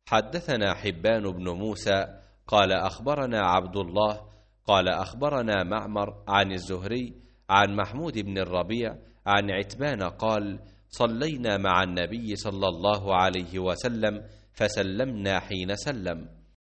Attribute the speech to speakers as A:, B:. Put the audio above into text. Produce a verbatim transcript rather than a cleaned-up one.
A: حدثنا حبان بن موسى قال أخبرنا عبد الله قال أخبرنا معمر عن الزهري عن محمود بن الربيع عن عتبان قال صلينا مع النبي صلى الله عليه وسلم فسلمنا حين سلم.